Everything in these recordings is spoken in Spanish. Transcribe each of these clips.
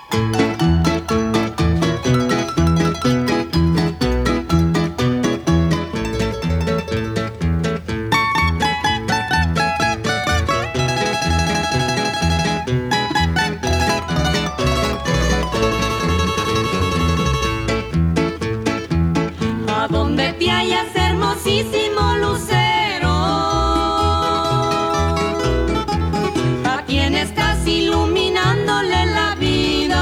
A donde te hallas, hermosísimo lucero, a quien estás iluminándole la vida,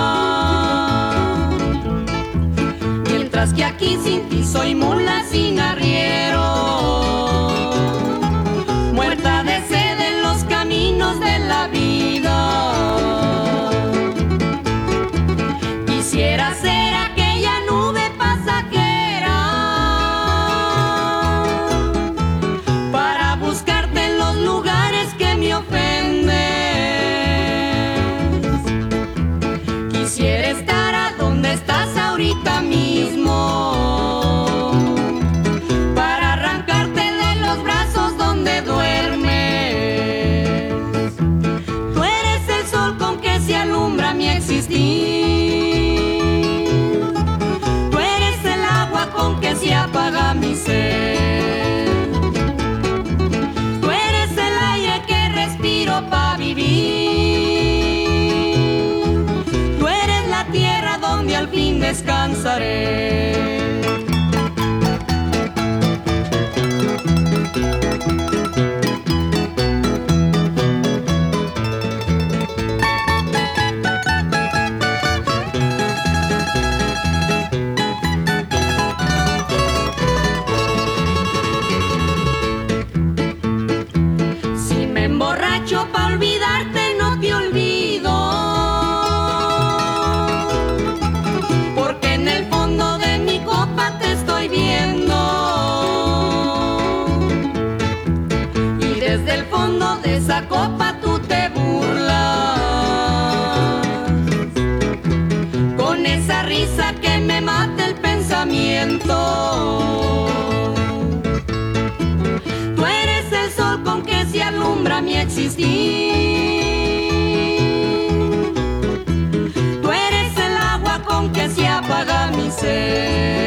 mientras que aquí sin ti soy mula sin arriero, muerta de sed en los caminos de la vida. Quisiera ser aquella nube pasajera para buscarte en los lugares que me ofendes. Quisiera estar a donde estás ahorita mismo para arrancarte de los brazos donde duermes. Tú eres el sol con que se alumbra mi existir. Que se apaga mi sed. Tú eres el aire que respiro para vivir. Tú eres la tierra donde al fin descansaré. Pa' olvidarte no te olvido, porque en el fondo de mi copa te estoy viendo, y desde el fondo de esa copa tú te burlas, con esa risa que me mata el pensamiento. Con que se alumbra mi existir. Tú eres el agua con que se apaga mi sed.